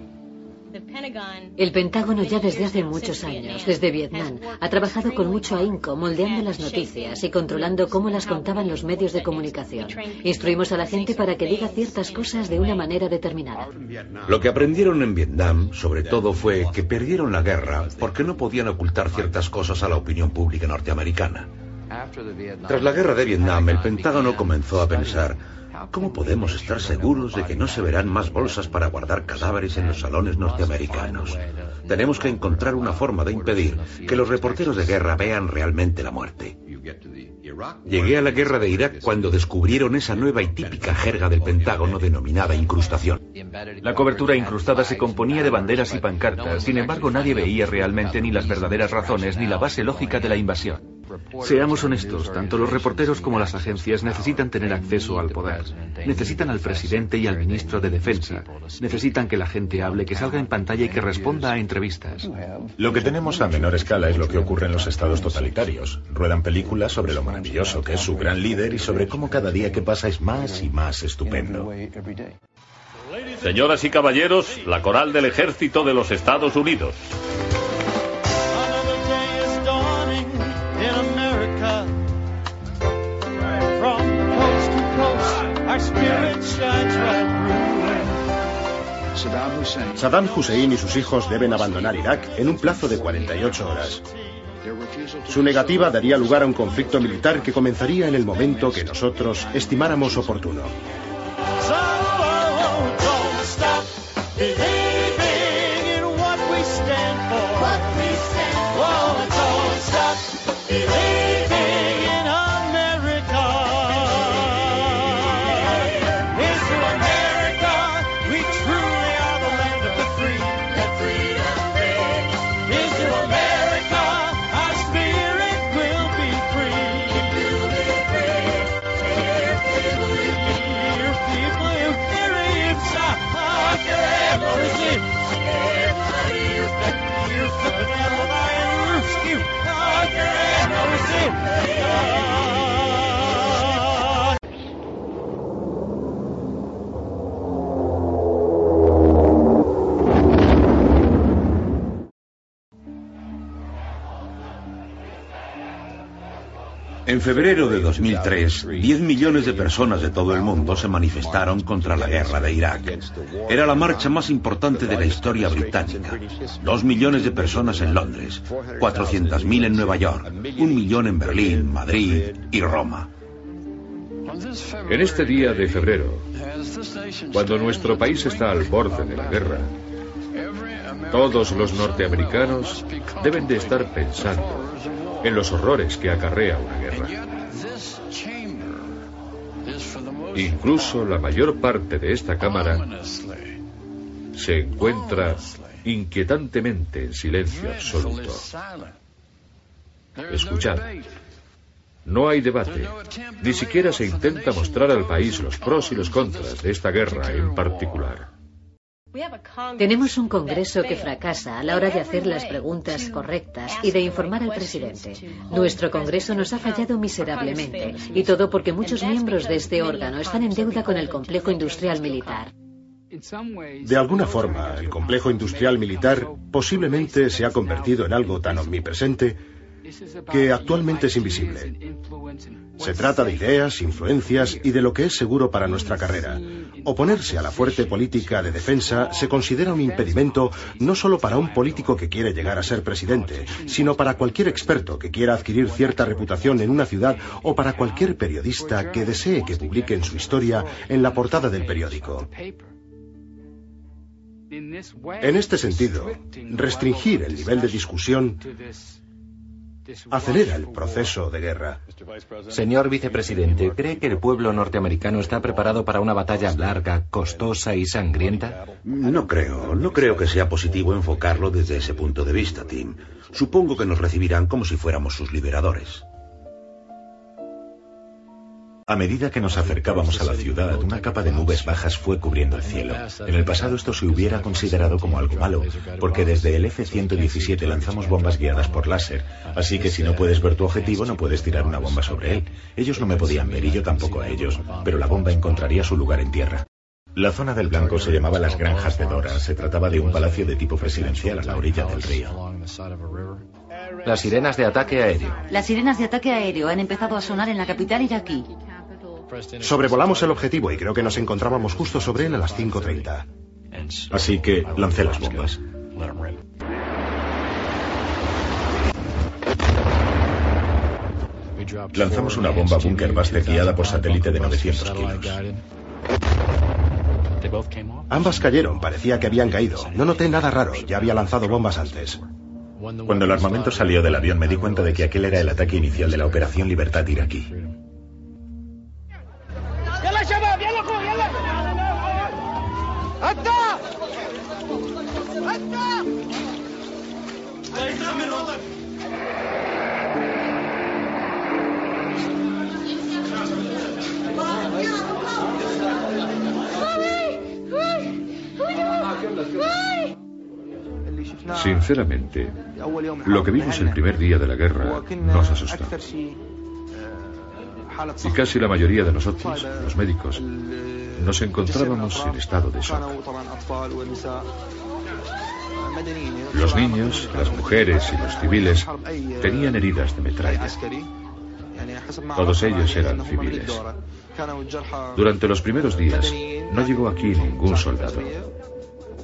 El Pentágono ya desde hace muchos años, desde Vietnam, ha trabajado con mucho ahínco moldeando las noticias y controlando cómo las contaban los medios de comunicación. Instruimos a la gente para que diga ciertas cosas de una manera determinada. Lo que aprendieron en Vietnam, sobre todo, fue que perdieron la guerra porque no podían ocultar ciertas cosas a la opinión pública norteamericana. Tras la guerra de Vietnam, el Pentágono comenzó a pensar: ¿cómo podemos estar seguros de que no se verán más bolsas para guardar cadáveres en los salones norteamericanos? Tenemos que encontrar una forma de impedir que los reporteros de guerra vean realmente la muerte. Llegué a la guerra de Irak cuando descubrieron esa nueva y típica jerga del Pentágono denominada incrustación. La cobertura incrustada se componía de banderas y pancartas. Sin embargo, nadie veía realmente ni las verdaderas razones ni la base lógica de la invasión. Seamos honestos, tanto los reporteros como las agencias necesitan tener acceso al poder. Necesitan al presidente y al ministro de Defensa. Necesitan que la gente hable, que salga en pantalla y que responda a entrevistas. Lo que tenemos a menor escala es lo que ocurre en los estados totalitarios. Ruedan películas sobre lo maravilloso que es su gran líder y sobre cómo cada día que pasa es más y más estupendo. Señoras y caballeros, la coral del ejército de los Estados Unidos. Saddam Hussein y sus hijos deben abandonar Irak en un plazo de 48 horas. Su negativa daría lugar a un conflicto militar que comenzaría en el momento que nosotros estimáramos oportuno. En febrero de 2003, 10 millones de personas de todo el mundo se manifestaron contra la guerra de Irak. Era la marcha más importante de la historia británica. 2 millones de personas en Londres, 400.000 en Nueva York, 1 millón en Berlín, Madrid y Roma. En este día de febrero, cuando nuestro país está al borde de la guerra, todos los norteamericanos deben de estar pensando en los horrores que acarrea una guerra. Incluso la mayor parte de esta Cámara se encuentra inquietantemente en silencio absoluto. Escuchad, no hay debate, ni siquiera se intenta mostrar al país los pros y los contras de esta guerra en particular. Tenemos un Congreso que fracasa a la hora de hacer las preguntas correctas y de informar al presidente. Nuestro Congreso nos ha fallado miserablemente, y todo porque muchos miembros de este órgano están en deuda con el complejo industrial militar. De alguna forma, el complejo industrial militar posiblemente se ha convertido en algo tan omnipresente que actualmente es invisible. Se trata de ideas, influencias y de lo que es seguro para nuestra carrera. Oponerse a la fuerte política de defensa se considera un impedimento no solo para un político que quiere llegar a ser presidente, sino para cualquier experto que quiera adquirir cierta reputación en una ciudad o para cualquier periodista que desee que publiquen su historia en la portada del periódico. En este sentido, restringir el nivel de discusión acelera el proceso de guerra. Señor vicepresidente, ¿cree que el pueblo norteamericano está preparado para una batalla larga, costosa y sangrienta? No creo que sea positivo enfocarlo desde ese punto de vista, Tim. Supongo que nos recibirán como si fuéramos sus liberadores. A medida que nos acercábamos a la ciudad, una capa de nubes bajas fue cubriendo el cielo. En el pasado esto se hubiera considerado como algo malo, porque desde el F-117 lanzamos bombas guiadas por láser, así que si no puedes ver tu objetivo no puedes tirar una bomba sobre él. Ellos no me podían ver y yo tampoco a ellos, pero la bomba encontraría su lugar en tierra. La zona del blanco se llamaba las Granjas de Dora. Se trataba de un palacio de tipo presidencial a la orilla del río. Las sirenas de ataque aéreo. Las sirenas de ataque aéreo han empezado a sonar en la capital iraquí. Sobrevolamos el objetivo y creo que nos encontrábamos justo sobre él a las 5:30. Así que lancé las bombas. Lanzamos una bomba búnker Buster guiada por satélite de 900 kilos. Ambas cayeron, parecía que habían caído. No noté nada raro, ya había lanzado bombas antes. Cuando el armamento salió del avión me di cuenta de que aquel era el ataque inicial de la Operación Libertad iraquí. Sinceramente, lo que vimos el primer día de la guerra nos asustó. Y casi la mayoría de nosotros, los médicos, nos encontrábamos en estado de shock. Los niños, las mujeres y los civiles tenían heridas de metralla. Todos ellos eran civiles. Durante los primeros días no llegó aquí ningún soldado.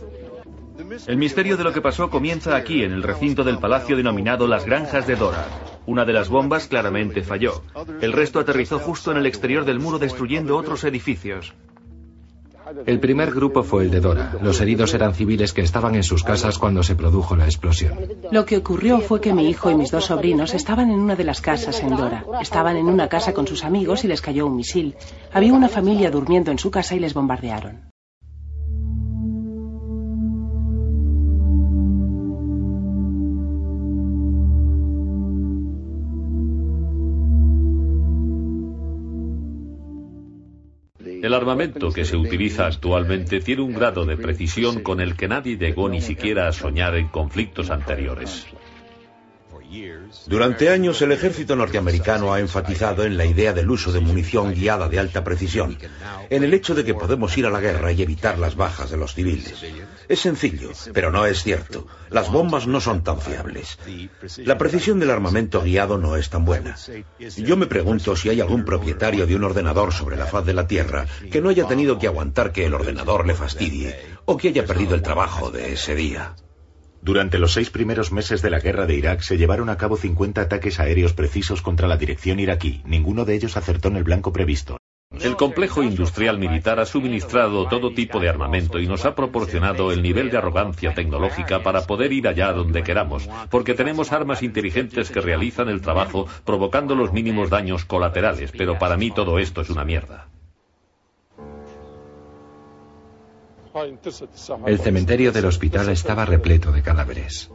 El misterio de lo que pasó comienza aquí, en el recinto del palacio denominado Las Granjas de Dora. Una de las bombas claramente falló. El resto aterrizó justo en el exterior del muro, destruyendo otros edificios. El primer grupo fue el de Dora. Los heridos eran civiles que estaban en sus casas cuando se produjo la explosión. Lo que ocurrió fue que mi hijo y mis 2 sobrinos estaban en una de las casas en Dora. Estaban en una casa con sus amigos y les cayó un misil. Había una familia durmiendo en su casa y les bombardearon. El armamento que se utiliza actualmente tiene un grado de precisión con el que nadie llegó ni siquiera a soñar en conflictos anteriores. Durante años el ejército norteamericano ha enfatizado en la idea del uso de munición guiada de alta precisión, en el hecho de que podemos ir a la guerra y evitar las bajas de los civiles. Es sencillo, pero no es cierto. Las bombas no son tan fiables. La precisión del armamento guiado no es tan buena. Yo me pregunto si hay algún propietario de un ordenador sobre la faz de la Tierra que no haya tenido que aguantar que el ordenador le fastidie o que haya perdido el trabajo de ese día. Durante los 6 primeros meses de la guerra de Irak se llevaron a cabo 50 ataques aéreos precisos contra la dirección iraquí. Ninguno de ellos acertó en el blanco previsto. El complejo industrial militar ha suministrado todo tipo de armamento y nos ha proporcionado el nivel de arrogancia tecnológica para poder ir allá donde queramos, porque tenemos armas inteligentes que realizan el trabajo provocando los mínimos daños colaterales, pero para mí todo esto es una mierda. El cementerio del hospital estaba repleto de cadáveres.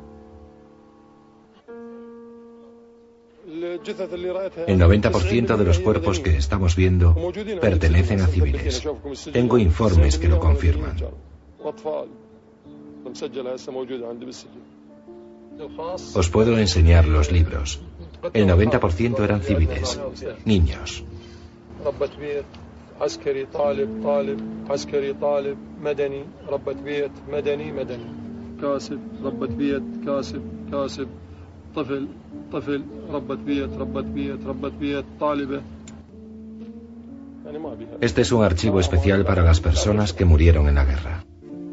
El 90% de los cuerpos que estamos viendo pertenecen a civiles. Tengo informes que lo confirman. Os puedo enseñar los libros. El 90% eran civiles, niños. عسكري طالب عسكري طالب مدني ربة بيت مدني كاسب ربة بيت كاسب طفل ربة بيت طالبة. Este es un archivo especial para las personas que murieron en la guerra.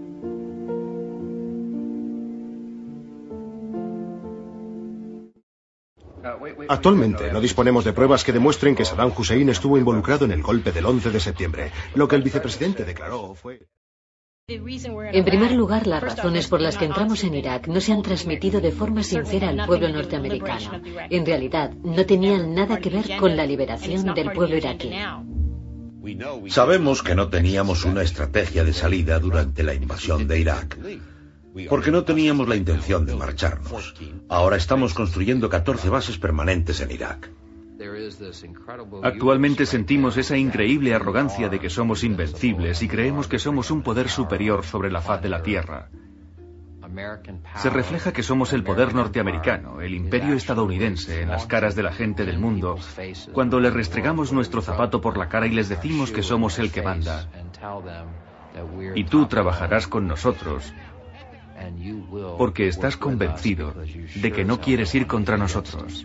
Actualmente no disponemos de pruebas que demuestren que Saddam Hussein estuvo involucrado en el golpe del 11 de septiembre. Lo que el vicepresidente declaró fue... En primer lugar, las razones por las que entramos en Irak no se han transmitido de forma sincera al pueblo norteamericano. En realidad, no tenían nada que ver con la liberación del pueblo iraquí. Sabemos que no teníamos una estrategia de salida durante la invasión de Irak, porque no teníamos la intención de marcharnos. Ahora estamos construyendo 14 bases permanentes en Irak. Actualmente sentimos esa increíble arrogancia de que somos invencibles y creemos que somos un poder superior sobre la faz de la Tierra. Se refleja que somos el poder norteamericano, el imperio estadounidense, en las caras de la gente del mundo, cuando les restregamos nuestro zapato por la cara y les decimos que somos el que manda. Y tú trabajarás con nosotros, porque estás convencido de que no quieres ir contra nosotros.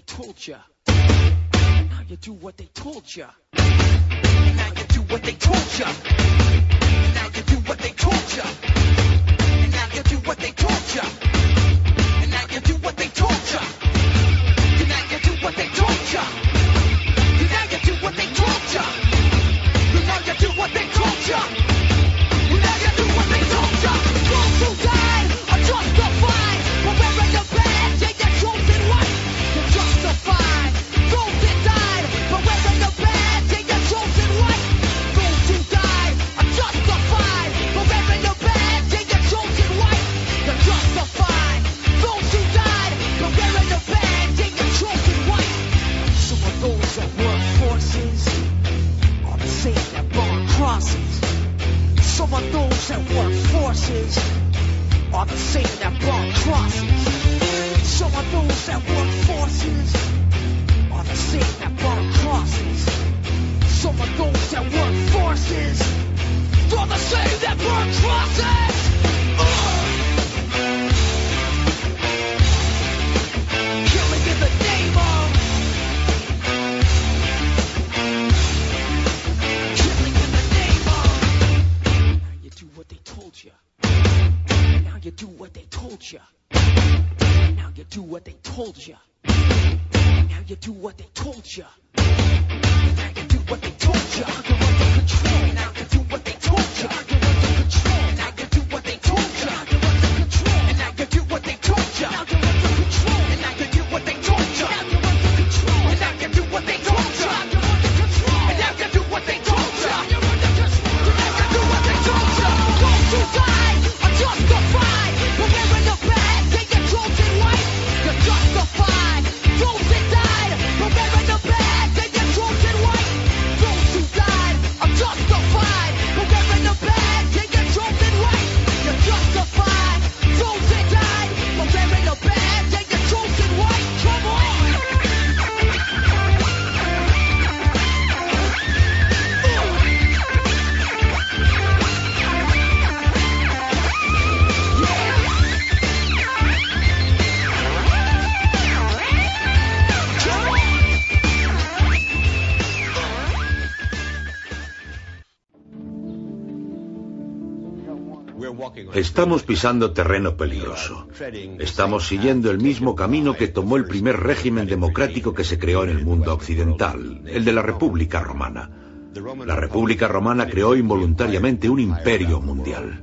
Estamos pisando terreno peligroso. Estamos siguiendo el mismo camino que tomó el primer régimen democrático que se creó en el mundo occidental, el de la República Romana. La República Romana creó involuntariamente un imperio mundial.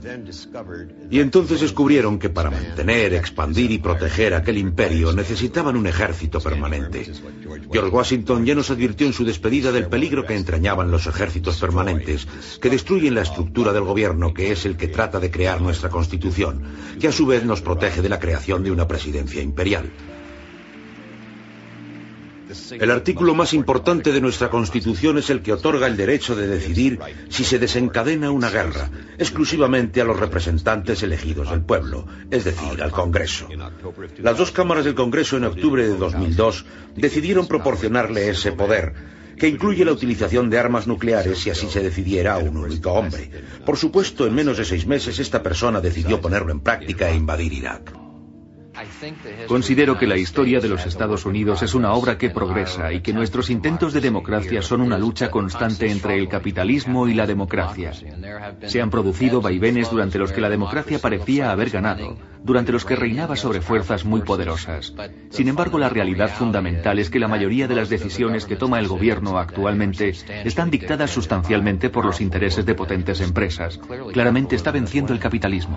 Y entonces descubrieron que para mantener, expandir y proteger aquel imperio necesitaban un ejército permanente. George Washington ya nos advirtió en su despedida del peligro que entrañaban los ejércitos permanentes, que destruyen la estructura del gobierno, que es el que trata de crear nuestra Constitución, que a su vez nos protege de la creación de una presidencia imperial. El artículo más importante de nuestra Constitución es el que otorga el derecho de decidir si se desencadena una guerra, exclusivamente a los representantes elegidos del pueblo, es decir, al Congreso. Las dos cámaras del Congreso en octubre de 2002 decidieron proporcionarle ese poder, que incluye la utilización de armas nucleares si así se decidiera a un único hombre. Por supuesto, en menos de 6 meses esta persona decidió ponerlo en práctica e invadir Irak. Considero que la historia de los Estados Unidos es una obra que progresa y que nuestros intentos de democracia son una lucha constante entre el capitalismo y la democracia. Se han producido vaivenes durante los que la democracia parecía haber ganado, durante los que reinaba sobre fuerzas muy poderosas. Sin embargo, la realidad fundamental es que la mayoría de las decisiones que toma el gobierno actualmente están dictadas sustancialmente por los intereses de potentes empresas. Claramente está venciendo el capitalismo.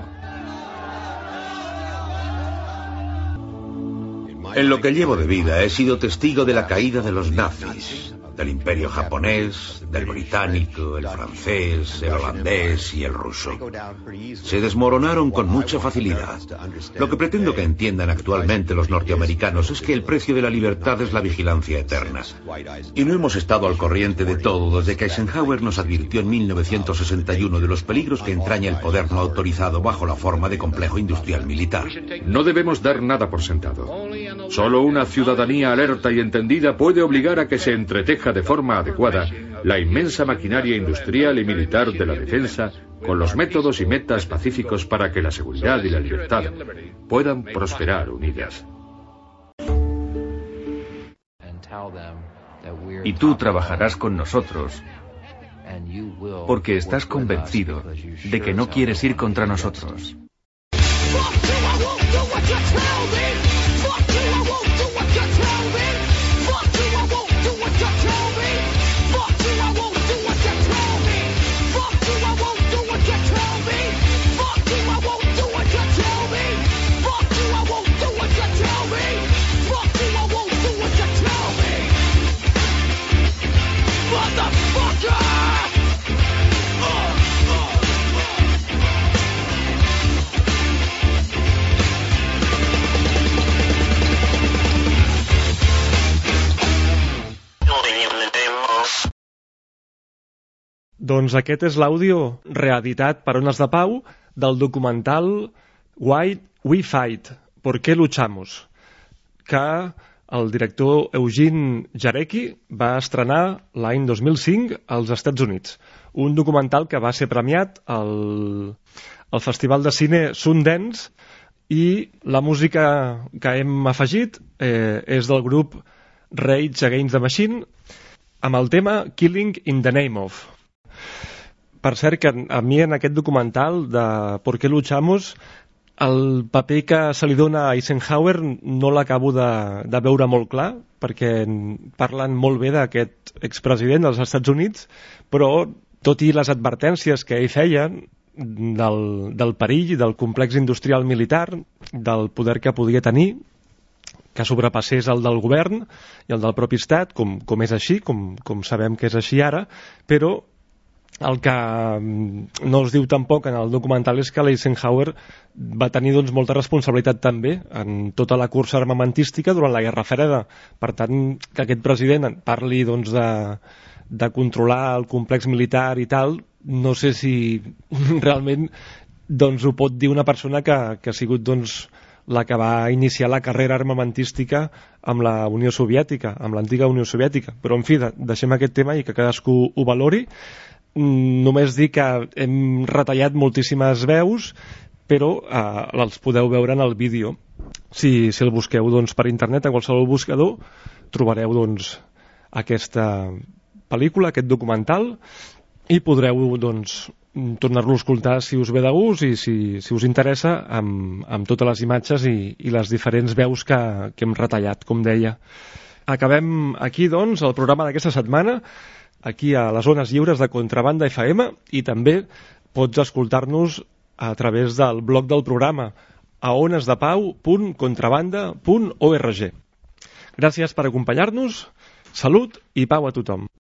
En lo que llevo de vida he sido testigo de la caída de los nazis, del imperio japonés, del británico, el francés, el holandés y el ruso. Se desmoronaron con mucha facilidad. Lo que pretendo que entiendan actualmente los norteamericanos es que el precio de la libertad es la vigilancia eterna. Y no hemos estado al corriente de todo desde que Eisenhower nos advirtió en 1961 de los peligros que entraña el poder no autorizado bajo la forma de complejo industrial militar. No debemos dar nada por sentado. Solo una ciudadanía alerta y entendida puede obligar a que se entreteja de forma adecuada la inmensa maquinaria industrial y militar de la defensa con los métodos y metas pacíficos para que la seguridad y la libertad puedan prosperar unidas. Y tú trabajarás con nosotros porque estás convencido de que no quieres ir contra nosotros. Doncs aquest és l'àudio reeditat per Ones de Pau del documental Why We Fight, ¿Por qué luchamos?, que el director Eugene Jarecki va estrenar l'any 2005 als Estats Units. Un documental que va ser premiat al Festival de Cine Sundance, i la música que hem afegit és del grup Rage Against the Machine amb el tema Killing in the Name of. Per cert, que a mi en aquest documental de ¿Por qué luchamos?, el paper que se li dona a Eisenhower no l'acabo de veure molt clar, perquè parlen molt bé d'aquest expresident dels Estats Units, però tot i les advertències que ell feia del perill, del complex industrial militar, del poder que podia tenir, que sobrepassés el del govern i el del propi estat, com és així, com sabem que és així ara, però el que no es diu tampoc en el documental és que l'Eisenhower va tenir molta responsabilitat també en tota la cursa armamentística durant la Guerra Freda. Per tant, que aquest president parli de controlar el complex militar i tal, no sé si realment ho pot dir una persona que ha sigut la que va iniciar la carrera armamentística amb la Unió Soviètica, amb l'antiga Unió Soviètica. Però, en fi, deixem aquest tema i que cadascú ho valori. Només dir que hem retallat moltíssimes veus, però els podeu veure en el vídeo. Si el busqueu per internet, a qualsevol buscador, trobareu aquesta pel·lícula, aquest documental, i podreu tornar-lo a escoltar si us ve de gust i si us interessa, amb totes les imatges i les diferents veus que hem retallat, com deia. Acabem aquí, el programa d'aquesta setmana, aquí a les Ones Lliures de Contrabanda FM, i també pots escoltar-nos a través del blog del programa a onesdepau.contrabanda.org. Gràcies per acompanyar-nos, salut i pau a tothom.